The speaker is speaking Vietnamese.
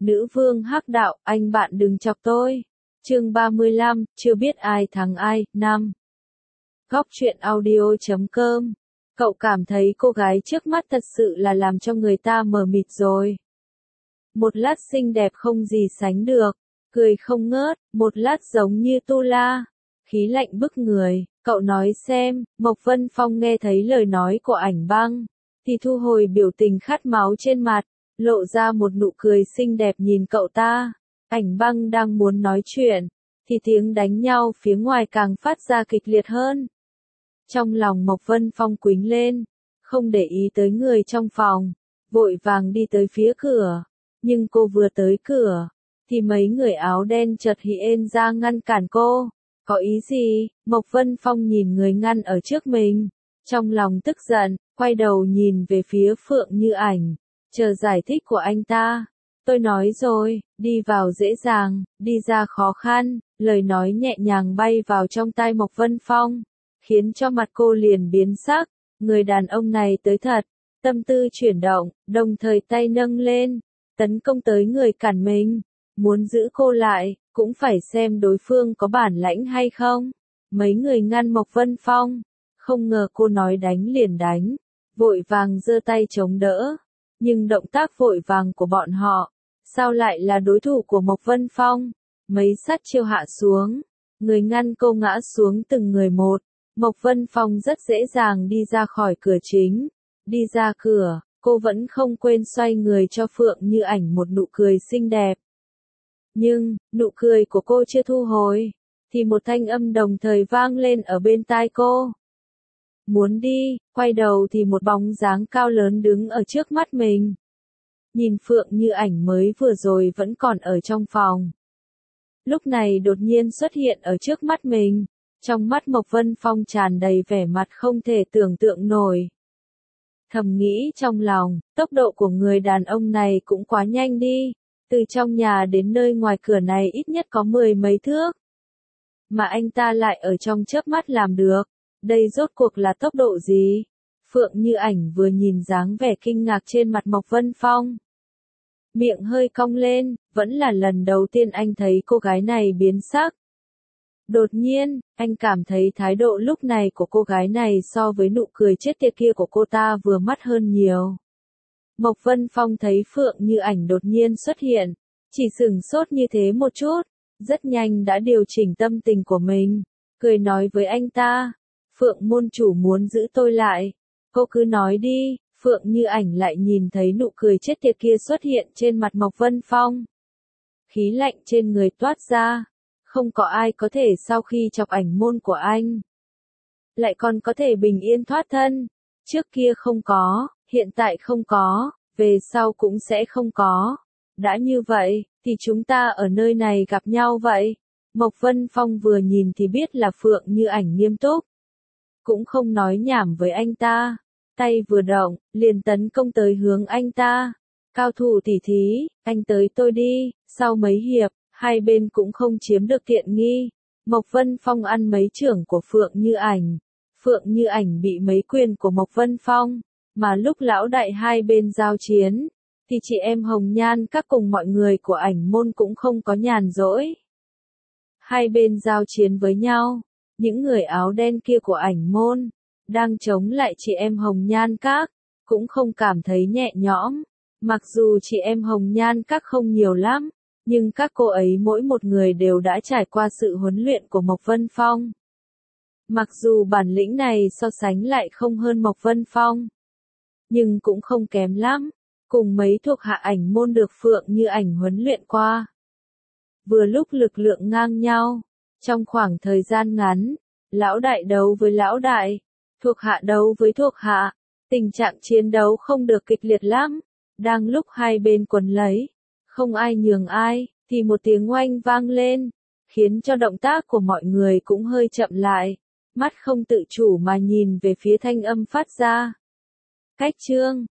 Nữ vương hắc đạo, anh bạn đừng chọc tôi. Chương 35, chưa biết ai thắng ai, 5. Góc truyện audio.com. Cậu cảm thấy cô gái trước mắt thật sự là làm cho người ta mờ mịt rồi. Một lát xinh đẹp không gì sánh được, cười không ngớt, một lát giống như tu la, khí lạnh bức người. Cậu nói xem, Mộc Vân Phong nghe thấy lời nói của Ảnh Băng, thì thu hồi biểu tình khát máu trên mặt, lộ ra một nụ cười xinh đẹp nhìn cậu ta. Ảnh Băng đang muốn nói chuyện, thì tiếng đánh nhau phía ngoài càng phát ra kịch liệt hơn. Trong lòng Mộc Vân Phong quýnh lên, không để ý tới người trong phòng, vội vàng đi tới phía cửa. Nhưng cô vừa tới cửa, thì mấy người áo đen chợt hiện ra ngăn cản cô. Có ý gì? Mộc Vân Phong nhìn người ngăn ở trước mình, trong lòng tức giận, quay đầu nhìn về phía Phượng Như Ảnh, chờ giải thích của anh ta. Tôi nói rồi, đi vào dễ dàng, đi ra khó khăn. Lời nói nhẹ nhàng bay vào trong tai Mộc Vân Phong, khiến cho mặt cô liền biến sắc. Người đàn ông này tới thật. Tâm tư chuyển động, đồng thời tay nâng lên, tấn công tới người cản mình. Muốn giữ cô lại, cũng phải xem đối phương có bản lãnh hay không. Mấy người ngăn Mộc Vân Phong, không ngờ cô nói đánh liền đánh, vội vàng giơ tay chống đỡ. Nhưng động tác vội vàng của bọn họ, sao lại là đối thủ của Mộc Vân Phong? Mấy sát chiêu hạ xuống, người ngăn cô ngã xuống từng người một. Mộc Vân Phong rất dễ dàng đi ra khỏi cửa chính. Đi ra cửa, cô vẫn không quên xoay người cho Phượng Như Ảnh một nụ cười xinh đẹp. Nhưng, nụ cười của cô chưa thu hồi, thì một thanh âm đồng thời vang lên ở bên tai cô. Muốn đi, quay đầu thì một bóng dáng cao lớn đứng ở trước mắt mình. Nhìn Phượng Như Ảnh mới vừa rồi vẫn còn ở trong phòng, lúc này đột nhiên xuất hiện ở trước mắt mình. Trong mắt Mộc Vân Phong tràn đầy vẻ mặt không thể tưởng tượng nổi. Thầm nghĩ trong lòng, tốc độ của người đàn ông này cũng quá nhanh đi. Từ trong nhà đến nơi ngoài cửa này ít nhất có 10 mấy thước. Mà anh ta lại ở trong chớp mắt làm được. Đây rốt cuộc là tốc độ gì? Phượng Như Ảnh vừa nhìn dáng vẻ kinh ngạc trên mặt Mộc Vân Phong, miệng hơi cong lên, vẫn là lần đầu tiên anh thấy cô gái này biến sắc. Đột nhiên, anh cảm thấy thái độ lúc này của cô gái này so với nụ cười chết tiệt kia của cô ta vừa mắt hơn nhiều. Mộc Vân Phong thấy Phượng Như Ảnh đột nhiên xuất hiện, chỉ sửng sốt như thế một chút, rất nhanh đã điều chỉnh tâm tình của mình, cười nói với anh ta, Phượng môn chủ muốn giữ tôi lại, cô cứ nói đi. Phượng Như Ảnh lại nhìn thấy nụ cười chết tiệt kia xuất hiện trên mặt Mộc Vân Phong. Khí lạnh trên người toát ra, không có ai có thể sau khi chọc ảnh môn của anh, lại còn có thể bình yên thoát thân. Trước kia không có, hiện tại không có, về sau cũng sẽ không có. Đã như vậy, thì chúng ta ở nơi này gặp nhau vậy. Mộc Vân Phong vừa nhìn thì biết là Phượng Như Ảnh nghiêm túc, cũng không nói nhảm với anh ta. Tay vừa động, liền tấn công tới hướng anh ta. Cao thủ tỉ thí, anh tới tôi đi. Sau mấy hiệp, hai bên cũng không chiếm được tiện nghi. Mộc Vân Phong ăn mấy chưởng của Phượng Như Ảnh. Phượng Như Ảnh bị mấy quyền của Mộc Vân Phong. Mà lúc lão đại hai bên giao chiến, thì chị em Hồng Nhan các cùng mọi người của Ảnh môn cũng không có nhàn rỗi. Hai bên giao chiến với nhau, những người áo đen kia của Ảnh môn đang chống lại chị em Hồng Nhan các, cũng không cảm thấy nhẹ nhõm. Mặc dù chị em Hồng Nhan các không nhiều lắm, nhưng các cô ấy mỗi một người đều đã trải qua sự huấn luyện của Mộc Vân Phong. Mặc dù bản lĩnh này so sánh lại không hơn Mộc Vân Phong, nhưng cũng không kém lắm, cùng mấy thuộc hạ Ảnh môn được Phượng Như Ảnh huấn luyện qua. Vừa lúc lực lượng ngang nhau, trong khoảng thời gian ngắn, lão đại đấu với lão đại, thuộc hạ đấu với thuộc hạ, tình trạng chiến đấu không được kịch liệt lắm. Đang lúc hai bên quấn lấy, không ai nhường ai, thì một tiếng oanh vang lên, khiến cho động tác của mọi người cũng hơi chậm lại, mắt không tự chủ mà nhìn về phía thanh âm phát ra. Cách chương